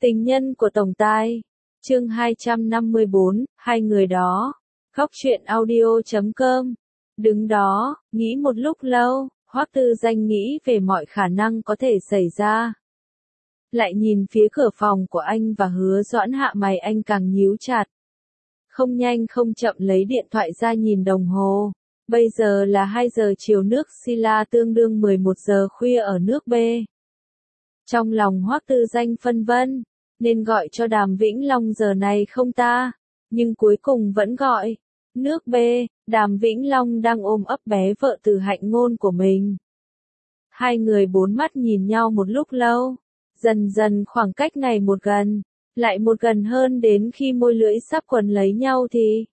Tình nhân của tổng tài. Chương 254, hai người đó. Góc truyện audio.com. Đứng đó, nghĩ một lúc lâu, Hoắc Tư Danh nghĩ về mọi khả năng có thể xảy ra. Lại nhìn phía cửa phòng của anh và Hứa Doãn Hạ, mày anh càng nhíu chặt. Không nhanh không chậm lấy điện thoại ra nhìn đồng hồ. Bây giờ là 2 giờ chiều nước Sila, tương đương 11 giờ khuya ở nước B. Trong lòng Hoắc Tư Danh phân vân, nên gọi cho Đàm Vĩnh Long giờ này không ta, nhưng cuối cùng vẫn gọi. Nước B, Đàm Vĩnh Long đang ôm ấp bé vợ Từ Hạnh Ngôn của mình. Hai người bốn mắt nhìn nhau một lúc lâu, dần dần khoảng cách ngày một gần, lại một gần hơn đến khi môi lưỡi sắp quấn lấy nhau thì...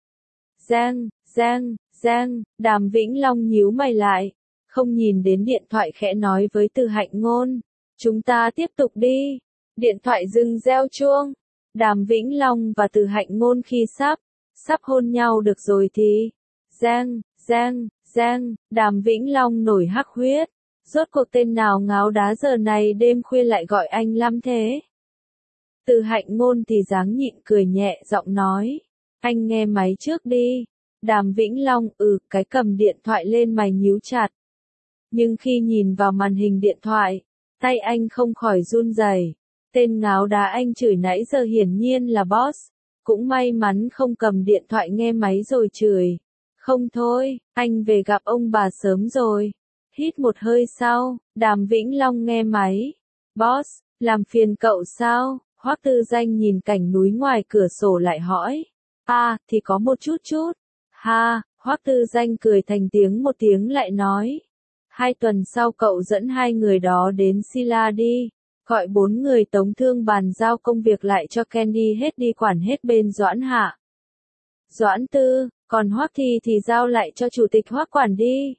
Giang, Đàm Vĩnh Long nhíu mày lại, không nhìn đến điện thoại, khẽ nói với Từ Hạnh Ngôn, chúng ta tiếp tục đi. Điện thoại dừng reo chuông. Đàm Vĩnh Long và Từ Hạnh Ngôn khi sắp hôn nhau được rồi thì... Giang, Đàm Vĩnh Long nổi hắc huyết. Rốt cuộc tên nào ngáo đá giờ này đêm khuya lại gọi anh Lâm thế? Từ Hạnh Ngôn thì dáng nhịn cười nhẹ giọng nói, anh nghe máy trước đi. Đàm Vĩnh Long cái cầm điện thoại lên, mày nhíu chặt. Nhưng khi nhìn vào màn hình điện thoại, tay anh không khỏi run rẩy. Tên ngáo đá anh chửi nãy giờ hiển nhiên là boss. Cũng may mắn không cầm điện thoại nghe máy rồi chửi. Không thôi, anh về gặp ông bà sớm rồi. Hít một hơi sau, Đàm Vĩnh Long nghe máy. Boss, làm phiền cậu sao? Hoắc Tư Danh nhìn cảnh núi ngoài cửa sổ lại hỏi. Thì có một chút. Ha, Hoắc Tư Danh cười thành tiếng, một tiếng lại nói. 2 tuần sau cậu dẫn 2 người đó đến Sila đi. Gọi 4 người Tống Thương bàn giao công việc lại cho Candy hết, đi quản hết bên Doãn Hạ. Doãn Tư, còn Hoắc thì giao lại cho chủ tịch Hoắc quản đi.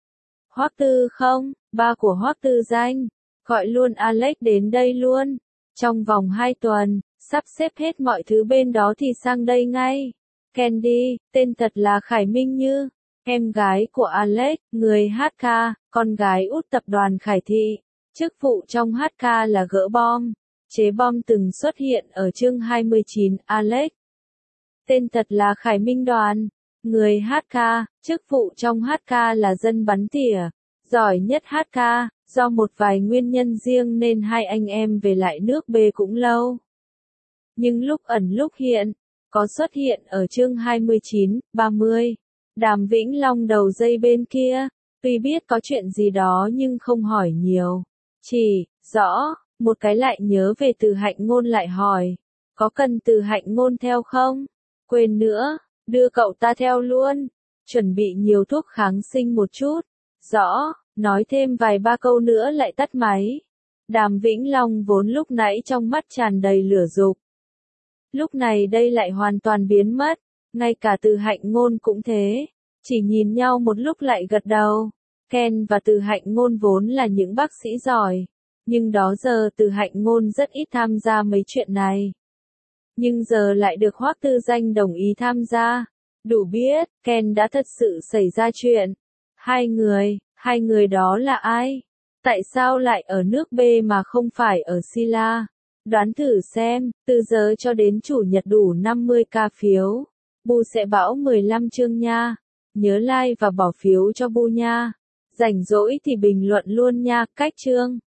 Hoắc Tư không, ba của Hoắc Tư Danh, gọi luôn Alex đến đây luôn. Trong vòng 2 tuần, sắp xếp hết mọi thứ bên đó thì sang đây ngay. Candy, tên thật là Khải Minh Như, em gái của Alex, người HK, con gái út tập đoàn Khải Thị. Chức vụ trong HK là gỡ bom, chế bom, từng xuất hiện ở chương 29, Alex. Tên thật là Khải Minh Đoàn, người HK, chức vụ trong HK là dân bắn tỉa, giỏi nhất HK, do một vài nguyên nhân riêng nên hai anh em về lại nước B cũng lâu. Nhưng lúc ẩn lúc hiện, có xuất hiện ở chương 29, 30. Đàm Vĩnh Long đầu dây bên kia, tuy biết có chuyện gì đó nhưng không hỏi nhiều. Chỉ rõ, một cái lại nhớ về Từ Hạnh Ngôn lại hỏi, có cần Từ Hạnh Ngôn theo không? Quên nữa, đưa cậu ta theo luôn, chuẩn bị nhiều thuốc kháng sinh một chút. Rõ, nói thêm vài ba câu nữa lại tắt máy. Đàm Vĩnh Long vốn lúc nãy trong mắt tràn đầy lửa dục, lúc này đây lại hoàn toàn biến mất, ngay cả Từ Hạnh Ngôn cũng thế, chỉ nhìn nhau một lúc lại gật đầu. Ken và Từ Hạnh Ngôn vốn là những bác sĩ giỏi, nhưng đó giờ Từ Hạnh Ngôn rất ít tham gia mấy chuyện này. Nhưng giờ lại được Hoắc Tư Danh đồng ý tham gia, đủ biết, Ken đã thật sự xảy ra chuyện. Hai người đó là ai? Tại sao lại ở nước B mà không phải ở Sila? Đoán thử xem, từ giờ cho đến chủ nhật đủ 50k phiếu. Bu sẽ bão 15 chương nha. Nhớ like và bỏ phiếu cho Bu nha. Rảnh rỗi thì bình luận luôn nha, cách chương.